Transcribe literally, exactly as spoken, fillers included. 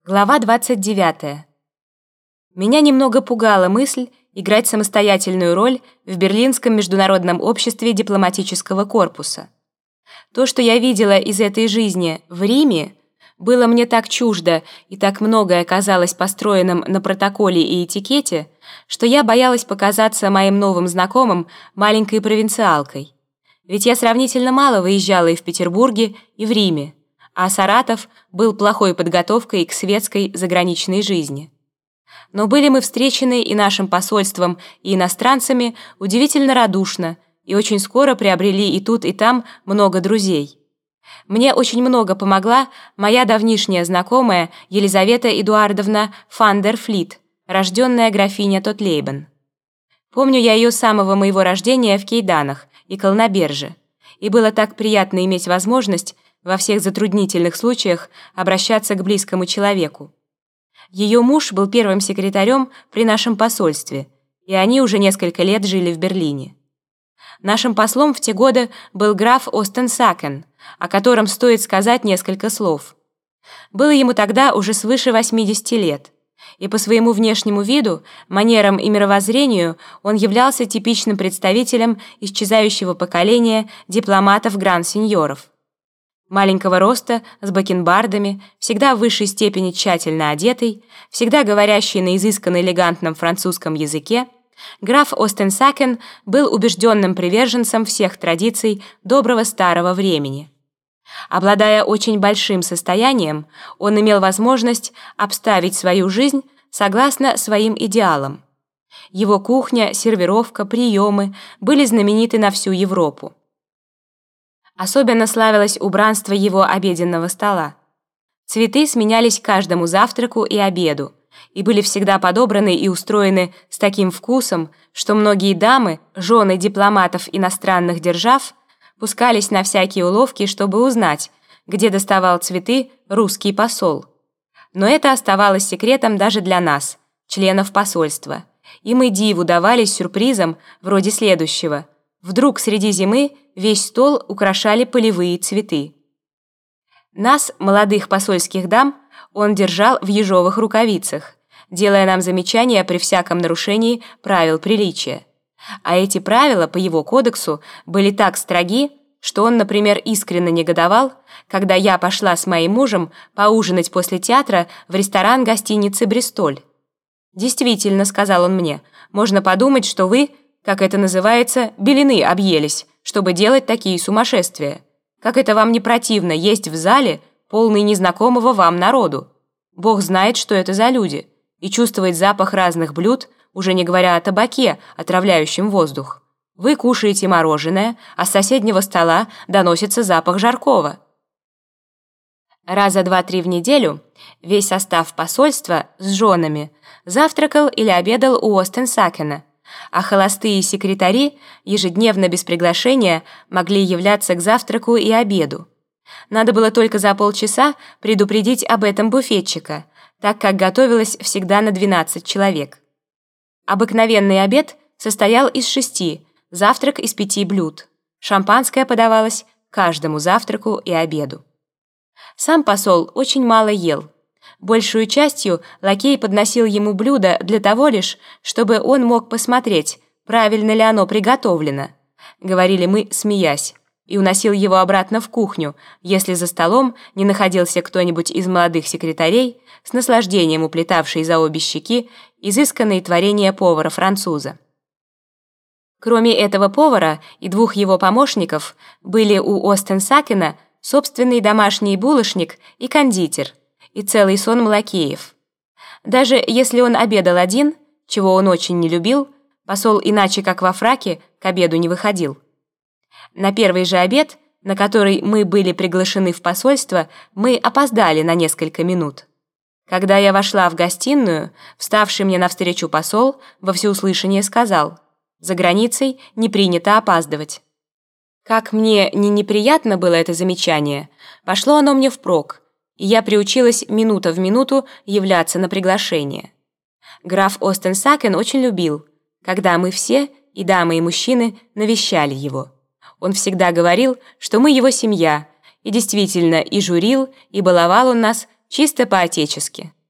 Глава двадцать девятая. Меня немного пугала мысль играть самостоятельную роль в Берлинском международном обществе дипломатического корпуса. То, что я видела из этой жизни в Риме, было мне так чуждо и так многое казалось построенным на протоколе и этикете, что я боялась показаться моим новым знакомым маленькой провинциалкой. Ведь я сравнительно мало выезжала и в Петербурге, и в Риме, а Саратов был плохой подготовкой к светской заграничной жизни. Но были мы встречены и нашим посольством, и иностранцами удивительно радушно, и очень скоро приобрели и тут, и там много друзей. Мне очень много помогла моя давнишняя знакомая Елизавета Эдуардовна фан дер Флит, рожденная графиня Тотлейбен. Помню я ее с самого моего рождения в Кейданах и Колноберже, и было так приятно иметь возможность во всех затруднительных случаях обращаться к близкому человеку. Ее муж был первым секретарем при нашем посольстве, и они уже несколько лет жили в Берлине. Нашим послом в те годы был граф Остенсакен, о котором стоит сказать несколько слов. Было ему тогда уже свыше восьмидесяти лет, и по своему внешнему виду, манерам и мировоззрению он являлся типичным представителем исчезающего поколения дипломатов-гран-сеньоров. Маленького роста, с бакенбардами, всегда в высшей степени тщательно одетый, всегда говорящий на изысканно-элегантном французском языке, граф Остенсакен был убежденным приверженцем всех традиций доброго старого времени. Обладая очень большим состоянием, он имел возможность обставить свою жизнь согласно своим идеалам. Его кухня, сервировка, приемы были знамениты на всю Европу. Особенно славилось убранство его обеденного стола. Цветы сменялись каждому завтраку и обеду, и были всегда подобраны и устроены с таким вкусом, что многие дамы, жены дипломатов иностранных держав, пускались на всякие уловки, чтобы узнать, где доставал цветы русский посол. Но это оставалось секретом даже для нас, членов посольства, и мы диву давались сюрпризам вроде следующего. Вдруг среди зимы весь стол украшали полевые цветы. Нас, молодых посольских дам, он держал в ежовых рукавицах, делая нам замечания при всяком нарушении правил приличия. А эти правила, по его кодексу, были так строги, что он, например, искренне негодовал, когда я пошла с моим мужем поужинать после театра в ресторан гостиницы «Бристоль». «Действительно», — сказал он мне, — «можно подумать, что вы, как это называется, белины объелись, чтобы делать такие сумасшествия. Как это вам не противно есть в зале, полный незнакомого вам народу? Бог знает, что это за люди, и чувствовать запах разных блюд, уже не говоря о табаке, отравляющем воздух. Вы кушаете мороженое, а с соседнего стола доносится запах жаркого». Раза два-три в неделю весь состав посольства с женами завтракал или обедал у Остенсакена, а холостые секретари ежедневно без приглашения могли являться к завтраку и обеду. Надо было только за полчаса предупредить об этом буфетчика, так как готовилось всегда на двенадцать человек. Обыкновенный обед состоял из шести, завтрак из пяти блюд. Шампанское подавалось каждому завтраку и обеду. Сам посол очень мало ел. Большую частью лакей подносил ему блюдо для того лишь, чтобы он мог посмотреть, правильно ли оно приготовлено, говорили мы, смеясь, и уносил его обратно в кухню, если за столом не находился кто-нибудь из молодых секретарей, с наслаждением уплетавший за обе щеки изысканные творения повара-француза. Кроме этого повара и двух его помощников были у Остенсакена собственный домашний булочник и кондитер, и целый сон лакеев. Даже если он обедал один, чего он очень не любил, посол иначе как во фраке к обеду не выходил. На первый же обед, на который мы были приглашены в посольство, мы опоздали на несколько минут. Когда я вошла в гостиную, вставший мне навстречу посол во всеуслышание сказал: «За границей не принято опаздывать». Как мне не неприятно было это замечание, пошло оно мне впрок, и я приучилась минута в минуту являться на приглашение. Граф Остенсакен очень любил, когда мы все, и дамы, и мужчины, навещали его. Он всегда говорил, что мы его семья, и действительно и журил, и баловал он нас Чисто по-отечески.